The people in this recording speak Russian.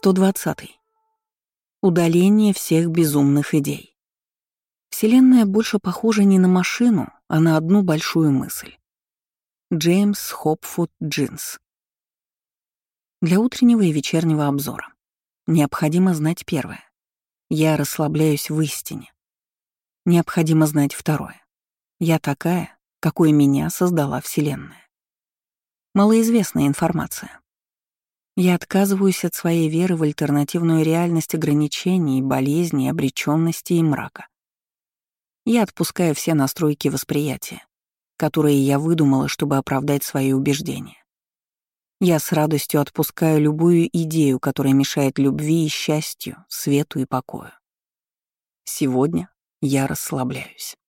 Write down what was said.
120. Удаление всех безумных идей. Вселенная больше похожа не на машину, а на одну большую мысль. Джеймс Хопфуд Джинс. Для утреннего и вечернего обзора. Необходимо знать первое. Я расслабляюсь в истине. Необходимо знать второе. Я такая, какой меня создала Вселенная. Малоизвестная информация. Я отказываюсь от своей веры в альтернативную реальность ограничений, болезней, обречённости и мрака. Я отпускаю все настройки восприятия, которые я выдумала, чтобы оправдать свои убеждения. Я с радостью отпускаю любую идею, которая мешает любви и счастью, свету и покою. Сегодня я расслабляюсь.